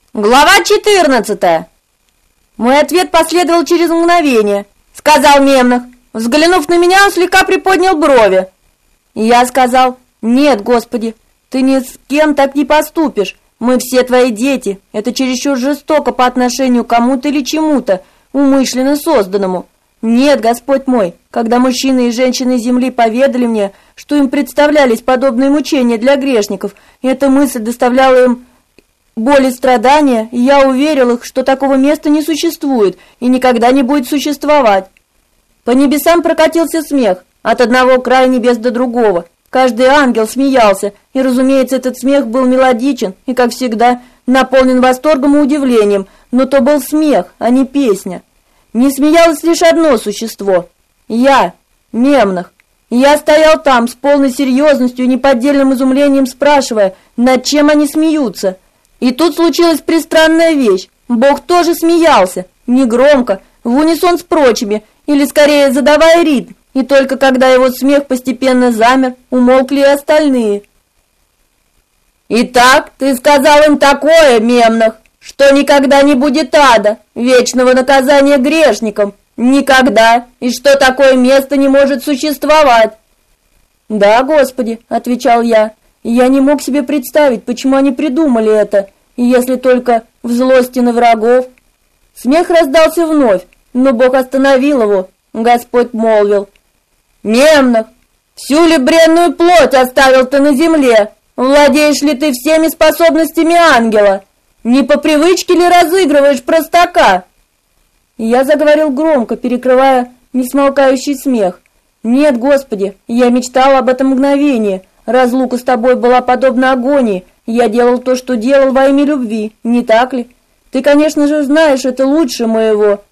Глава 14. Мой ответ последовал через мгновение. Сказал Мемнах. Взглянув на меня, он слегка приподнял брови. Я сказал: «Нет, Господи, ты ни с кем так не поступишь. Мы все твои дети. Это чересчур жестоко по отношению к кому-то или чему-то, умышленно созданному. Нет, Господь мой, когда мужчины и женщины земли поведали мне, что им представлялись подобные мучения для грешников, эта мысль доставляла им боль и страдания, и я уверил их, что такого места не существует и никогда не будет существовать». По небесам прокатился смех, от одного края небес до другого. Каждый ангел смеялся, и, разумеется, этот смех был мелодичен и, как всегда, наполнен восторгом и удивлением, но то был смех, а не песня. Не смеялось лишь одно существо — я, Мемнах. Я стоял там с полной серьезностью и неподдельным изумлением, спрашивая, над чем они смеются. И тут случилась пристранная вещь. Бог тоже смеялся, негромко, в унисон с прочими, или скорее задавая ритм, и только когда его смех постепенно замер, умолкли и остальные. «Итак, ты сказал им такое, Мемнах, что никогда не будет ада, вечного наказания грешникам, никогда, и что такое место не может существовать». «Да, Господи», — отвечал я, — «и я не мог себе представить, почему они придумали это, и если только в злости на врагов». Смех раздался вновь, но Бог остановил его. Господь молвил: «Мемнах, всю ли бренную плоть оставил ты на земле? Владеешь ли ты всеми способностями ангела? Не по привычке ли разыгрываешь простака?» И я заговорил громко, перекрывая несмолкающий смех. «Нет, Господи, я мечтал об этом мгновении. Разлука с тобой была подобна агонии. Я делал то, что делал во имя любви, не так ли? Ты, конечно же, знаешь это лучше моего».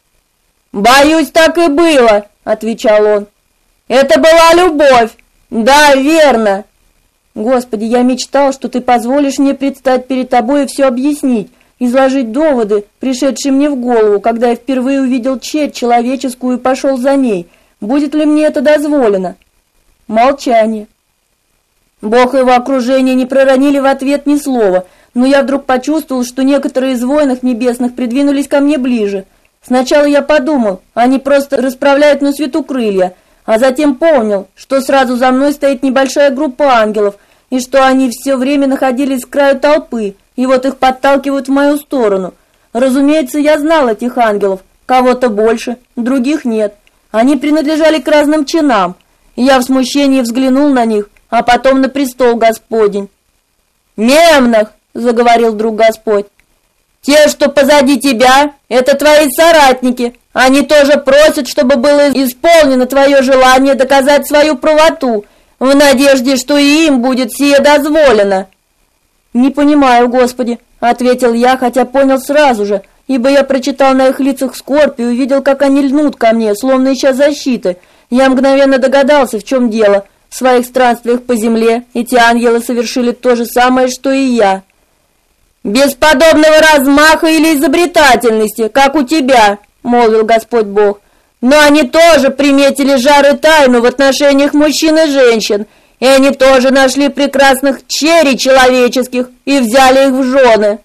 «Боюсь, так и было», — отвечал он. «Это была любовь. Да, верно». «Господи, я мечтал, что ты позволишь мне предстать перед тобой и все объяснить, изложить доводы, пришедшие мне в голову, когда я впервые увидел черь человеческую и пошел за ней. Будет ли мне это дозволено?» Молчание. Бог и его окружение не проронили в ответ ни слова, но я вдруг почувствовал, что некоторые из воинов небесных придвинулись ко мне ближе. Сначала я подумал, они просто расправляют на свету крылья, а затем понял, что сразу за мной стоит небольшая группа ангелов, и что они все время находились с краю толпы, и вот их подталкивают в мою сторону. Разумеется, я знал этих ангелов, кого-то больше, других нет. Они принадлежали к разным чинам, и я в смущении взглянул на них, а потом на престол Господень. «Мемнах!» — заговорил вдруг Господь. «Те, что позади тебя, это твои соратники. Они тоже просят, чтобы было исполнено твое желание доказать свою правоту, в надежде, что и им будет сие дозволено». «Не понимаю, Господи», — ответил я, хотя понял сразу же, ибо я прочитал на их лицах скорбь и увидел, как они льнут ко мне, словно ища защиты. Я мгновенно догадался, в чем дело. В своих странствиях по земле эти ангелы совершили то же самое, что и я. «Без подобного размаха или изобретательности, как у тебя», — молвил Господь Бог. «Но они тоже приметили жар и тайну в отношениях мужчин и женщин, и они тоже нашли прекрасных черей человеческих и взяли их в жены».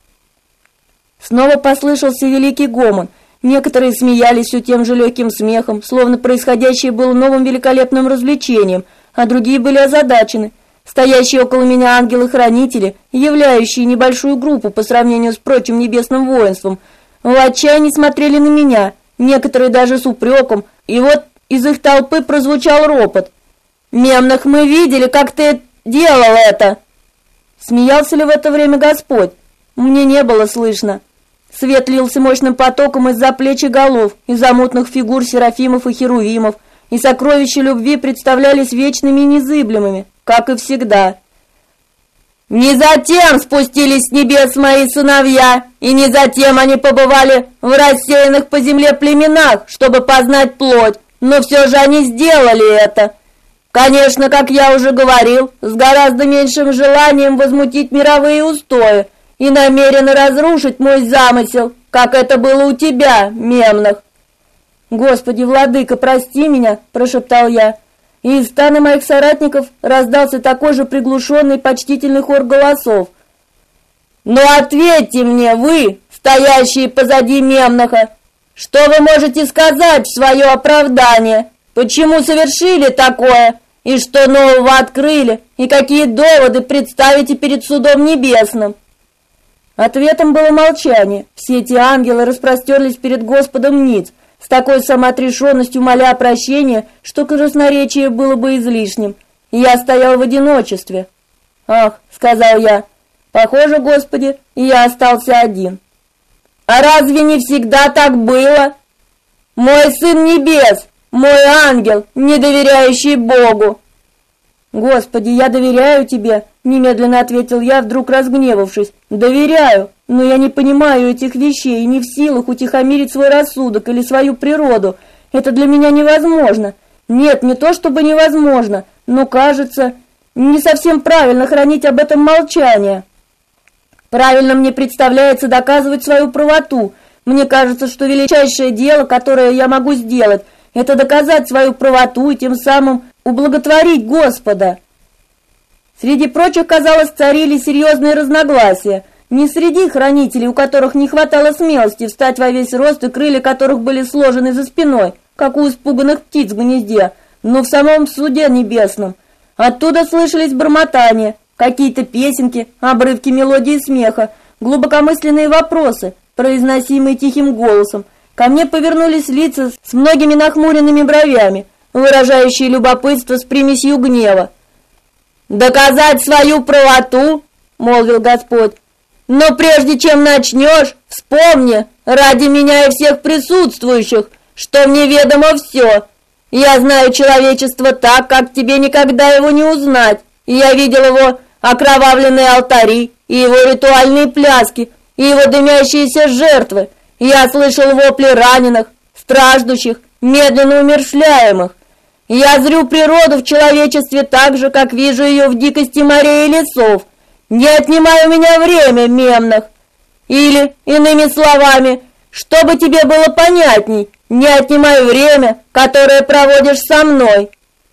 Снова послышался великий гомон. Некоторые смеялись все тем же легким смехом, словно происходящее было новым великолепным развлечением, а другие были озадачены. Стоящие около меня ангелы-хранители, являющие небольшую группу по сравнению с прочим небесным воинством, в отчаянии смотрели на меня, некоторые даже с упреком, и вот из их толпы прозвучал ропот. «Мемнах, мы видели, как ты делал это!» Смеялся ли в это время Господь? Мне не было слышно. Свет лился мощным потоком из-за плеч и голов, из-за мутных фигур серафимов и херувимов, и сокровища любви представлялись вечными и незыблемыми, как и всегда. «Не затем спустились с небес мои сыновья, и не затем они побывали в рассеянных по земле племенах, чтобы познать плоть, но все же они сделали это. Конечно, как я уже говорил, с гораздо меньшим желанием возмутить мировые устои и намерены разрушить мой замысел, как это было у тебя, Мемнах». «Господи, владыка, прости меня», – прошептал я. И из стана моих соратников раздался такой же приглушенный почтительный хор голосов. Но ответьте мне вы, стоящие позади Мемноха, что вы можете сказать в свое оправдание? Почему совершили такое? И что нового открыли? И какие доводы представите перед судом небесным?» Ответом было молчание. Все эти ангелы распростерлись перед Господом ниц, с такой самоотрешенностью моля о прощении, что красноречие было бы излишним. И я стоял в одиночестве. «Ах», — сказал я, — «похоже, Господи, и я остался один». «А разве не всегда так было? Мой Сын Небес, мой ангел, не доверяющий Богу». «Господи, я доверяю Тебе», — немедленно ответил я, вдруг разгневавшись. «Доверяю, но я не понимаю этих вещей и не в силах утихомирить свой рассудок или свою природу. Это для меня невозможно. Нет, не то чтобы невозможно, но, кажется, не совсем правильно хранить об этом молчание. Правильно мне представляется доказывать свою правоту. Мне кажется, что величайшее дело, которое я могу сделать, это доказать свою правоту и тем самым ублаготворить Господа». Среди прочих, казалось, царили серьезные разногласия. Не среди хранителей, у которых не хватало смелости встать во весь рост и крылья которых были сложены за спиной, как у испуганных птиц в гнезде, но в самом суде небесном. Оттуда слышались бормотания, какие-то песенки, обрывки мелодии смеха, глубокомысленные вопросы, произносимые тихим голосом. Ко мне повернулись лица с многими нахмуренными бровями, выражающие любопытство с примесью гнева. «Доказать свою правоту?» — молвил Господь. «Но прежде чем начнешь, вспомни, ради меня и всех присутствующих, что мне ведомо все. Я знаю человечество так, как тебе никогда его не узнать, и я видел его окровавленные алтари, и его ритуальные пляски, и его дымящиеся жертвы. Я слышал вопли раненых, страждущих, медленно умерщвляемых. Я зрю природу в человечестве так же, как вижу ее в дикости морей и лесов. Не отнимай у меня время, Мемнох. Или, иными словами, чтобы тебе было понятней, не отнимай время, которое проводишь со мной».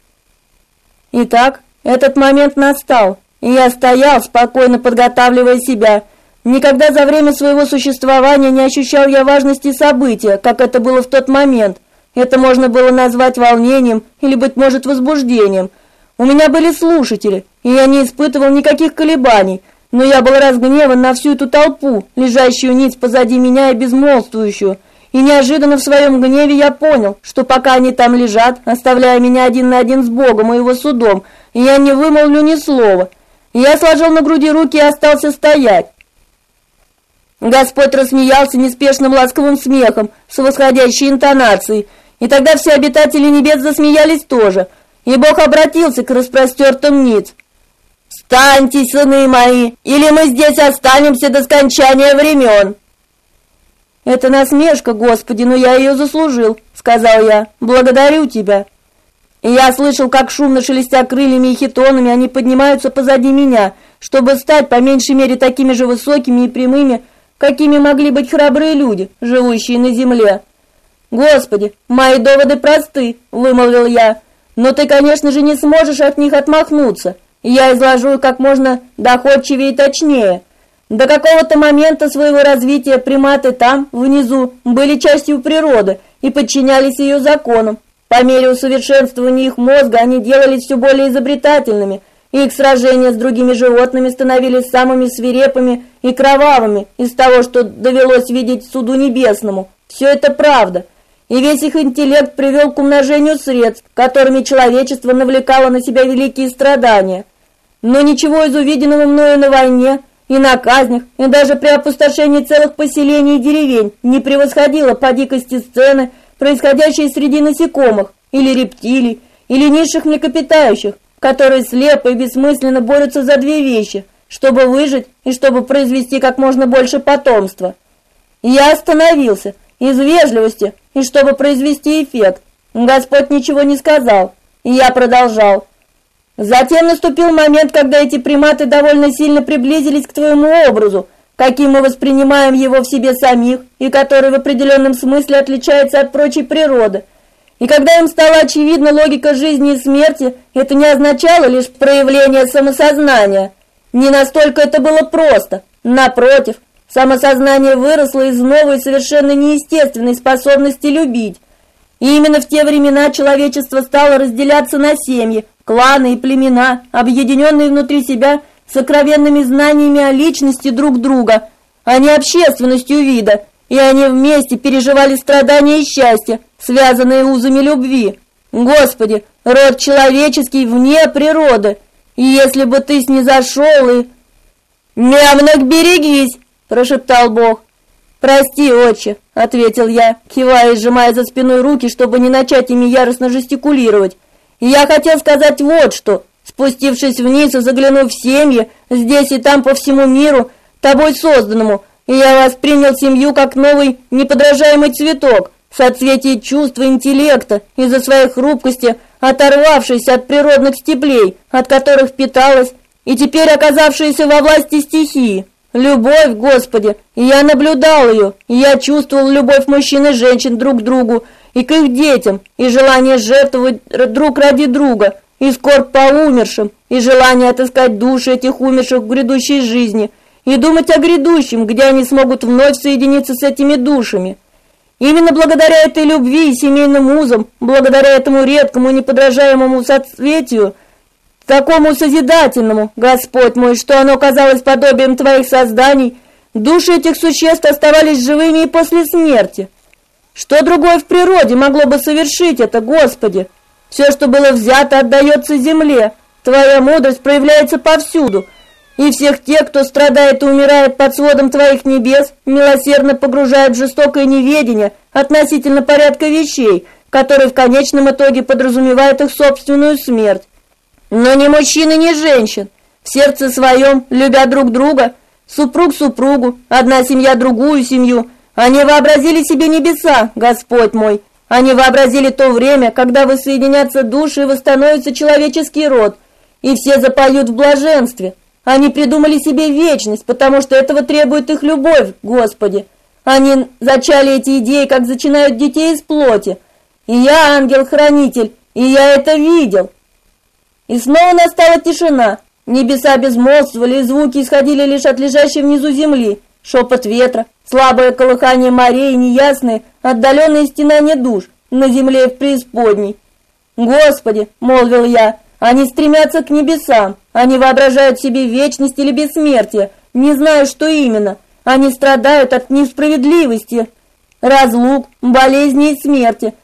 Итак, этот момент настал, и я стоял, спокойно подготавливая себя. Никогда за время своего существования не ощущал я важности события, как это было в тот момент. Это можно было назвать волнением или, быть может, возбуждением. У меня были слушатели, и я не испытывал никаких колебаний, но я был разгневан на всю эту толпу, лежащую ниц позади меня и безмолвствующую. И неожиданно в своем гневе я понял, что пока они там лежат, оставляя меня один на один с Богом и его судом, я не вымолвлю ни слова. Я сложил на груди руки и остался стоять. Господь рассмеялся неспешным ласковым смехом с восходящей интонацией, и тогда все обитатели небес засмеялись тоже, и Бог обратился к распростертым ниц. «Встаньте, сыны мои, или мы здесь останемся до скончания времен». «Это насмешка, Господи, но я ее заслужил», — сказал я. «Благодарю Тебя». И я слышал, как шумно шелестя крыльями и хитонами они поднимаются позади меня, чтобы стать по меньшей мере такими же высокими и прямыми, какими могли быть храбрые люди, живущие на земле. «Господи, мои доводы просты», — вымолвил я, «но ты, конечно же, не сможешь от них отмахнуться. Я изложу их как можно доходчивее и точнее. До какого-то момента своего развития приматы там, внизу, были частью природы и подчинялись ее законам. По мере усовершенствования их мозга они делались все более изобретательными, и их сражения с другими животными становились самыми свирепыми и кровавыми из того, что довелось видеть суду небесному. Все это правда. И весь их интеллект привел к умножению средств, которыми человечество навлекало на себя великие страдания. Но ничего из увиденного мною на войне и на казнях, и даже при опустошении целых поселений и деревень не превосходило по дикости сцены, происходящие среди насекомых, или рептилий, или низших млекопитающих, которые слепо и бессмысленно борются за две вещи, чтобы выжить и чтобы произвести как можно больше потомства. И я остановился из вежливости и чтобы произвести эффект. Господь ничего не сказал, и я продолжал. Затем наступил момент, когда эти приматы довольно сильно приблизились к твоему образу, каким мы воспринимаем его в себе самих, и который в определенном смысле отличается от прочей природы. И когда им стала очевидна логика жизни и смерти, это не означало лишь проявление самосознания. Не настолько это было просто. Напротив, самосознание выросло из новой совершенно неестественной способности любить. И именно в те времена человечество стало разделяться на семьи, кланы и племена, объединенные внутри себя сокровенными знаниями о личности друг друга, а не общественностью вида, и они вместе переживали страдания и счастье, связанные узами любви. Господи, род человеческий вне природы, и если бы ты снизошел и... «Мямонок, берегись!» – прошептал Бог. «Прости, отче», – ответил я, кивая и сжимая за спиной руки, чтобы не начать ими яростно жестикулировать. И я хотел сказать вот что. Спустившись вниз и заглянув в семьи, здесь и там по всему миру, тобой созданному, и я воспринял семью как новый неподражаемый цветок, соцветие чувства и интеллекта, из-за своей хрупкости, оторвавшейся от природных стеблей, от которых питалась, и теперь оказавшаяся во власти стихии. Любовь, Господи, и я наблюдал ее, и я чувствовал любовь мужчин и женщин друг к другу, и к их детям, и желание жертвовать друг ради друга, и скорбь по умершим, и желание отыскать души этих умерших в грядущей жизни, и думать о грядущем, где они смогут вновь соединиться с этими душами. Именно благодаря этой любви и семейным узам, благодаря этому редкому и неподражаемому соцветию, такому созидательному, Господь мой, что оно казалось подобием Твоих созданий, души этих существ оставались живыми и после смерти. Что другое в природе могло бы совершить это, Господи? Все, что было взято, отдается земле. Твоя мудрость проявляется повсюду, и всех тех, кто страдает и умирает под сводом Твоих небес, милосердно погружает в жестокое неведение относительно порядка вещей, который в конечном итоге подразумевает их собственную смерть. Но ни мужчин и ни женщин, в сердце своем, любя друг друга, супруг супругу, одна семья другую семью, они вообразили себе небеса, Господь мой. Они вообразили то время, когда воссоединятся души и восстановится человеческий род, и все запоют в блаженстве. Они придумали себе вечность, потому что этого требует их любовь, Господи. Они зачали эти идеи, как зачинают детей из плоти. И я ангел-хранитель, и я это видел. И снова настала тишина. Небеса безмолвствовали, и звуки исходили лишь от лежащей внизу земли. Шепот ветра, слабое колыхание морей и неясные, отдаленные стенания душ на земле и в преисподней. «Господи!» — молвил я. «Они стремятся к небесам, они воображают себе вечность или бессмертие, не знаю, что именно. Они страдают от несправедливости, разлук, болезней и смерти,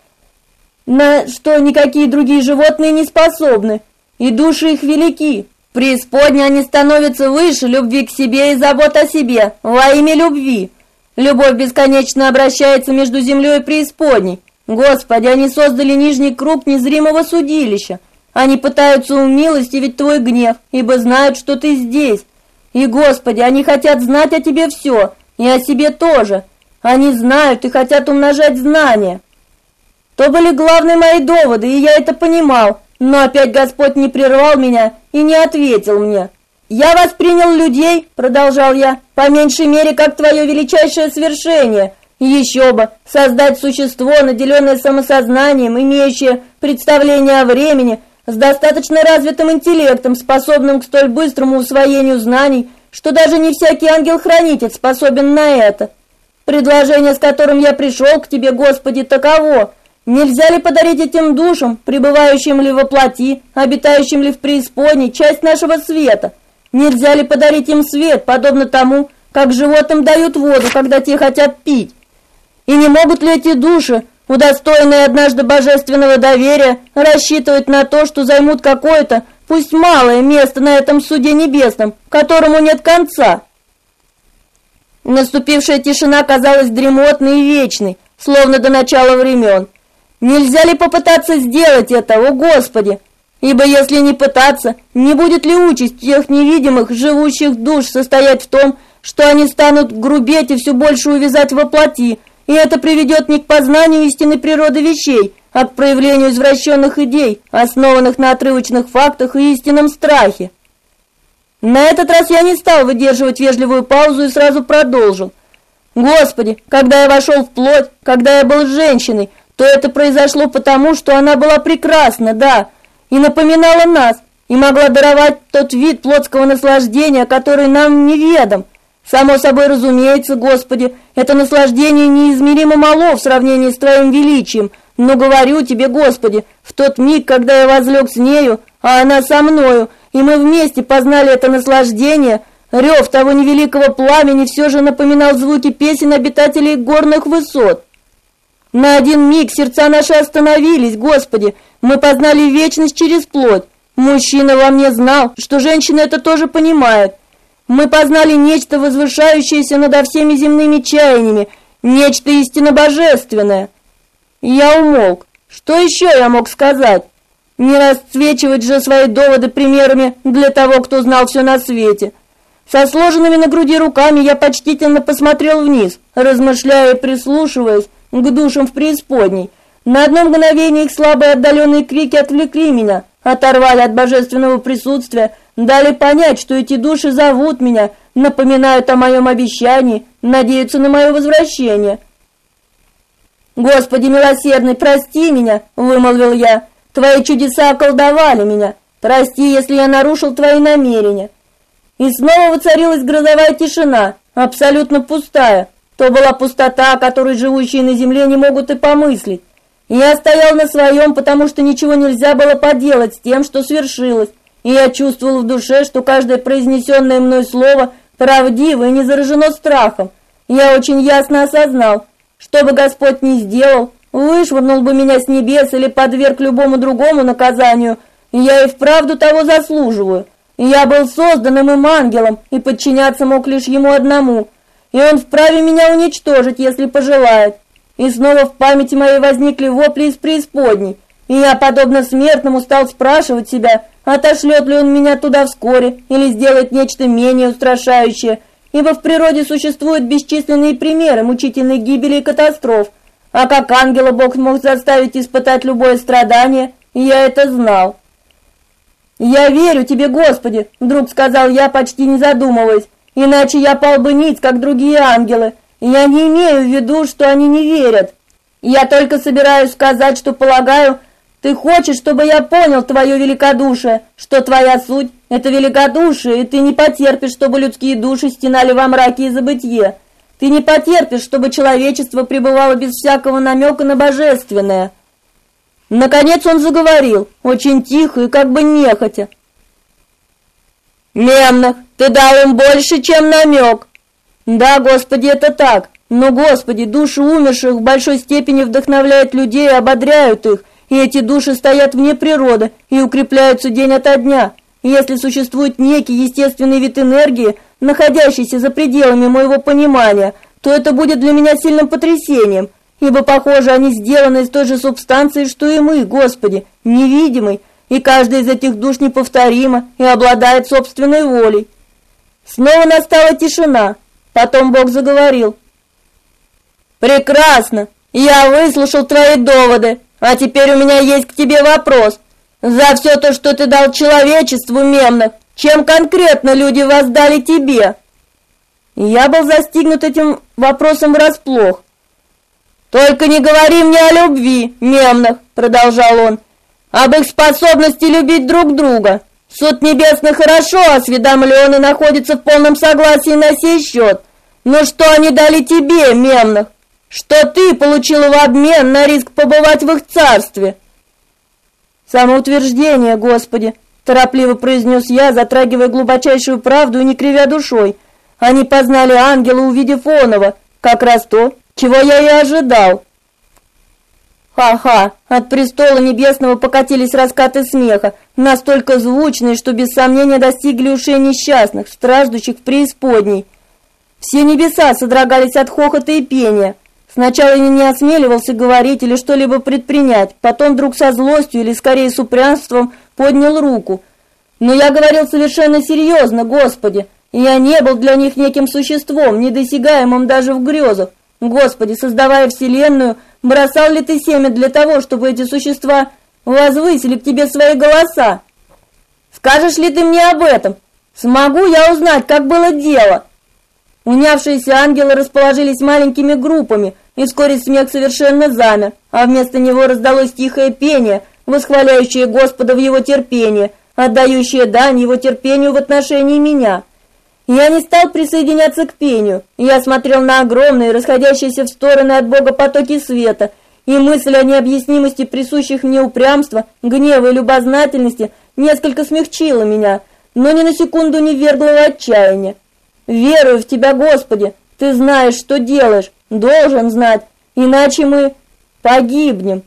на что никакие другие животные не способны, и души их велики. В преисподней они становятся выше любви к себе и забот о себе, во имя любви. Любовь бесконечно обращается между землей и преисподней. Господи, они создали нижний круг незримого судилища. Они пытаются умилостивить Твой гнев, ибо знают, что Ты здесь. И, Господи, они хотят знать о Тебе все, и о себе тоже. Они знают и хотят умножать знания». То были главные мои доводы, и я это понимал. Но опять Господь не прервал меня и не ответил мне. «Я воспринял людей, — продолжал я, — по меньшей мере, как Твое величайшее свершение. И еще бы, создать существо, наделенное самосознанием, имеющее представление о времени, с достаточно развитым интеллектом, способным к столь быстрому усвоению знаний, что даже не всякий ангел-хранитель способен на это. Предложение, с которым я пришел к Тебе, Господи, таково. Нельзя ли подарить этим душам, пребывающим ли во плоти, обитающим ли в преисподней, часть нашего света? Нельзя ли подарить им свет, подобно тому, как животным дают воду, когда те хотят пить? И не могут ли эти души, удостоенные однажды божественного доверия, рассчитывать на то, что займут какое-то, пусть малое место на этом суде небесном, которому нет конца?» Наступившая тишина казалась дремотной и вечной, словно до начала времен. Нельзя ли попытаться сделать это, о Господи? Ибо если не пытаться, не будет ли участь тех невидимых, живущих душ состоять в том, что они станут грубеть и все больше увязать во плоти, и это приведет не к познанию истинной природы вещей, а к проявлению извращенных идей, основанных на отрывочных фактах и истинном страхе. На этот раз я не стал выдерживать вежливую паузу и сразу продолжил. «Господи, когда я вошел в плоть, когда я был женщиной, то это произошло потому, что она была прекрасна, да, и напоминала нас, и могла даровать тот вид плотского наслаждения, который нам неведом. Само собой разумеется, Господи, это наслаждение неизмеримо мало в сравнении с Твоим величием, но говорю Тебе, Господи, в тот миг, когда я возлег с нею, а она со мною, и мы вместе познали это наслаждение, рев того невеликого пламени все же напоминал звуки песен обитателей горных высот. На один миг сердца наши остановились, Господи, мы познали вечность через плоть. Мужчина во мне знал, что женщина это тоже понимает. Мы познали нечто возвышающееся над всеми земными чаяниями, нечто истинно божественное. Я умолк. Что еще я мог сказать? Не расцвечивать же свои доводы примерами для того, кто знал все на свете. Со сложенными на груди руками я почтительно посмотрел вниз, размышляя и прислушиваясь к душам в преисподней. На одно мгновение их слабые отдаленные крики отвлекли меня, оторвали от божественного присутствия, дали понять, что эти души зовут меня, напоминают о моем обещании, надеются на мое возвращение. «Господи милосердный, прости меня», — вымолвил я, — «Твои чудеса околдовали меня, прости, если я нарушил Твои намерения». И снова воцарилась грозовая тишина, абсолютно пустая. То была пустота, о которой живущие на земле не могут и помыслить. Я стоял на своем, потому что ничего нельзя было поделать с тем, что свершилось, и я чувствовал в душе, что каждое произнесенное мной слово правдиво и не заражено страхом. Я очень ясно осознал, что бы Господь ни сделал, вышвырнул бы меня с небес или подверг любому другому наказанию, я и вправду того заслуживаю. Я был созданным им ангелом и подчиняться мог лишь ему одному, и он вправе меня уничтожить, если пожелает. И снова в памяти моей возникли вопли из преисподней, и я, подобно смертному, стал спрашивать себя, отошлет ли он меня туда вскоре или сделает нечто менее устрашающее, ибо в природе существуют бесчисленные примеры мучительной гибели и катастроф, а как ангела Бог мог заставить испытать любое страдание, и я это знал. «Я верю Тебе, Господи», — вдруг сказал я, почти не задумываясь, «иначе я пал бы ниц, как другие ангелы. Я не имею в виду, что они не верят. Я только собираюсь сказать, что, полагаю, Ты хочешь, чтобы я понял Твое великодушие, что Твоя суть — это великодушие, и Ты не потерпишь, чтобы людские души стенали во мраке и забытье. Ты не потерпишь, чтобы человечество пребывало без всякого намека на божественное». Наконец он заговорил, очень тихо и как бы нехотя. «Мемнах, Ты дал им больше, чем намек». «Да, Господи, это так. Но, Господи, души умерших в большой степени вдохновляют людей и ободряют их, и эти души стоят вне природы и укрепляются день ото дня. И если существует некий естественный вид энергии, находящийся за пределами моего понимания, то это будет для меня сильным потрясением, ибо, похоже, они сделаны из той же субстанции, что и мы, Господи, невидимой, и каждая из этих душ неповторима и обладает собственной волей». Снова настала тишина. Потом Бог заговорил. «Прекрасно! Я выслушал твои доводы, а теперь у меня есть к тебе вопрос. За все то, что ты дал человечеству, Мемнах, чем конкретно люди воздали тебе?» Я был застигнут этим вопросом врасплох. «Только не говори мне о любви, Мемнах», — продолжал он, — «об их способности любить друг друга. Суд Небесный хорошо осведомлен и находится в полном согласии на сей счет. Но что они дали тебе, Мемнах? Что ты получила в обмен на риск побывать в их царстве?» «Самоутверждение, Господи», — торопливо произнес я, затрагивая глубочайшую правду и не кривя душой. «Они познали ангела, увидев оного, как раз то, чего я и ожидал». Ха-ха! От престола небесного покатились раскаты смеха, настолько звучные, что без сомнения достигли ушей несчастных, страждущих в преисподней. Все небеса содрогались от хохота и пения. Сначала я не осмеливался говорить или что-либо предпринять, потом вдруг со злостью или скорее с упрямством поднял руку. Но я говорил совершенно серьезно, Господи, и я не был для них неким существом, недосягаемым даже в грезах. Господи, создавая вселенную, бросал ли Ты семя для того, чтобы эти существа возвысили к Тебе свои голоса? Скажешь ли Ты мне об этом? Смогу я узнать, как было дело?» Унявшиеся ангелы расположились маленькими группами, и вскоре смех совершенно замер, а вместо него раздалось тихое пение, восхваляющее Господа в Его терпении, отдающее дань Его терпению в отношении меня. Я не стал присоединяться к пению. Я смотрел на огромные, расходящиеся в стороны от Бога потоки света, и мысль о необъяснимости присущих мне упрямства, гнева и любознательности несколько смягчила меня, но ни на секунду не ввергла в отчаяние. «Верую в Тебя, Господи! Ты знаешь, что делаешь, должен знать, иначе мы погибнем».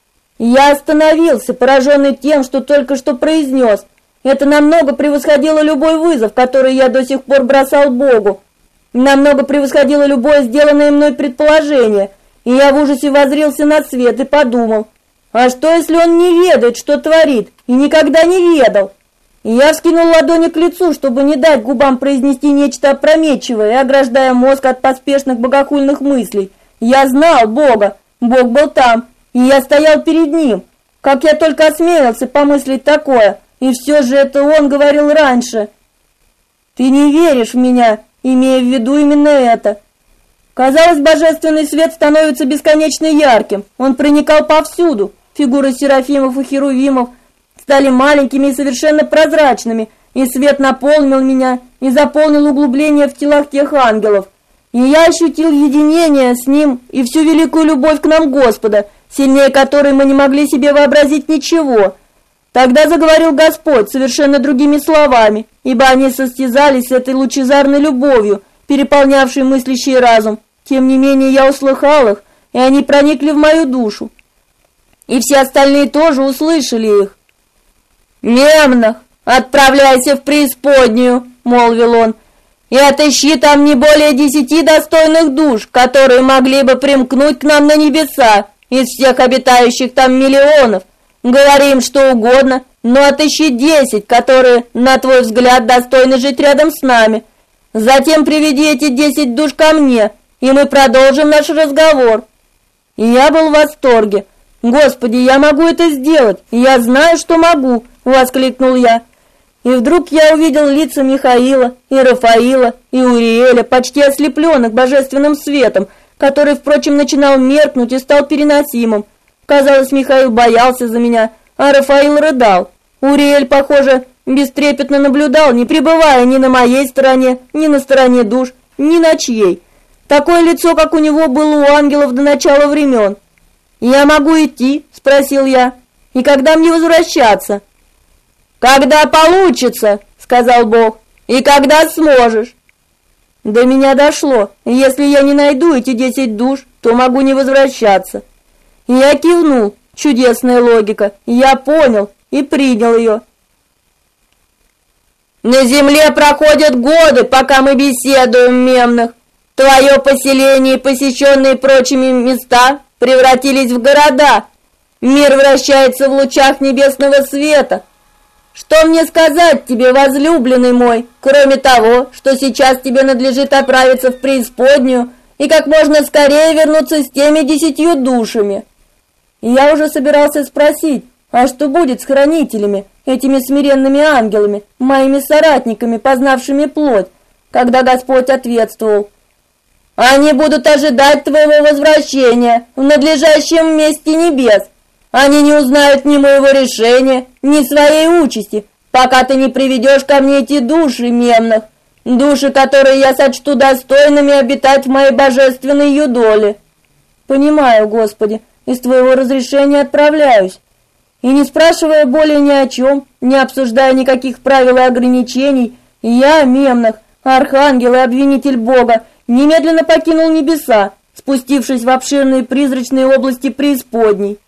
Я остановился, пораженный тем, что только что произнес. Это намного превосходило любой вызов, который я до сих пор бросал Богу. Намного превосходило любое сделанное мной предположение, и я в ужасе воззрился на свет и подумал, а что, если он не ведает, что творит, и никогда не ведал? И я вскинул ладони к лицу, чтобы не дать губам произнести нечто опрометчивое, ограждая мозг от поспешных богохульных мыслей. Я знал Бога, Бог был там, и я стоял перед Ним. Как я только осмелился помыслить такое, и все же это Он говорил раньше. «Ты не веришь в меня», имея в виду именно это. Казалось, божественный свет становится бесконечно ярким. Он проникал повсюду. Фигуры серафимов и херувимов стали маленькими и совершенно прозрачными, и свет наполнил меня и заполнил углубления в телах тех ангелов. И я ощутил единение с Ним и всю великую любовь к нам Господа, сильнее которой мы не могли себе вообразить ничего. Тогда заговорил Господь совершенно другими словами, ибо они состязались с этой лучезарной любовью, переполнявшей мыслящий разум. Тем не менее я услыхал их, и они проникли в мою душу. И все остальные тоже услышали их. «Мемнах, отправляйся в преисподнюю», — молвил он, «и отыщи там не более 10 достойных душ, которые могли бы примкнуть к нам на небеса, из всех обитающих там миллионов. Говори им что угодно, но отыщи 10, которые, на твой взгляд, достойны жить рядом с нами. Затем приведи эти 10 душ ко мне, и мы продолжим наш разговор». И я был в восторге. «Господи, я могу это сделать, я знаю, что могу», — воскликнул я. И вдруг я увидел лица Михаила и Рафаила и Уриэля, почти ослепленных божественным светом, который, впрочем, начинал меркнуть и стал переносимым. Казалось, Михаил боялся за меня, а Рафаил рыдал. Уриэль, похоже, бестрепетно наблюдал, не пребывая ни на моей стороне, ни на стороне душ, ни на чьей. Такое лицо, как у него, было у ангелов до начала времен. «Я могу идти?» – спросил я. «И когда мне возвращаться?» «Когда получится», – сказал Бог, – «и когда сможешь». До меня дошло. Если я не найду эти 10 душ, то могу не возвращаться. Я кивнул. Чудесная логика. Я понял и принял ее. «На земле проходят годы, пока мы беседуем, Мемнах. Твое поселение и посещенные прочими места превратились в города. Мир вращается в лучах небесного света. Что мне сказать тебе, возлюбленный мой, кроме того, что сейчас тебе надлежит отправиться в преисподнюю и как можно скорее вернуться с теми 10 душами?» И я уже собирался спросить, а что будет с хранителями, этими смиренными ангелами, моими соратниками, познавшими плоть, когда Господь ответствовал: «Они будут ожидать твоего возвращения в надлежащем месте небес. Они не узнают ни моего решения, ни своей участи, пока ты не приведешь ко мне эти души, Мемнах, души, которые я сочту достойными обитать в моей божественной юдоле». «Понимаю, Господи, из твоего разрешения отправляюсь». И не спрашивая более ни о чем, не обсуждая никаких правил и ограничений, я, Мемнах, архангел и обвинитель Бога, немедленно покинул небеса, спустившись в обширные призрачные области преисподней.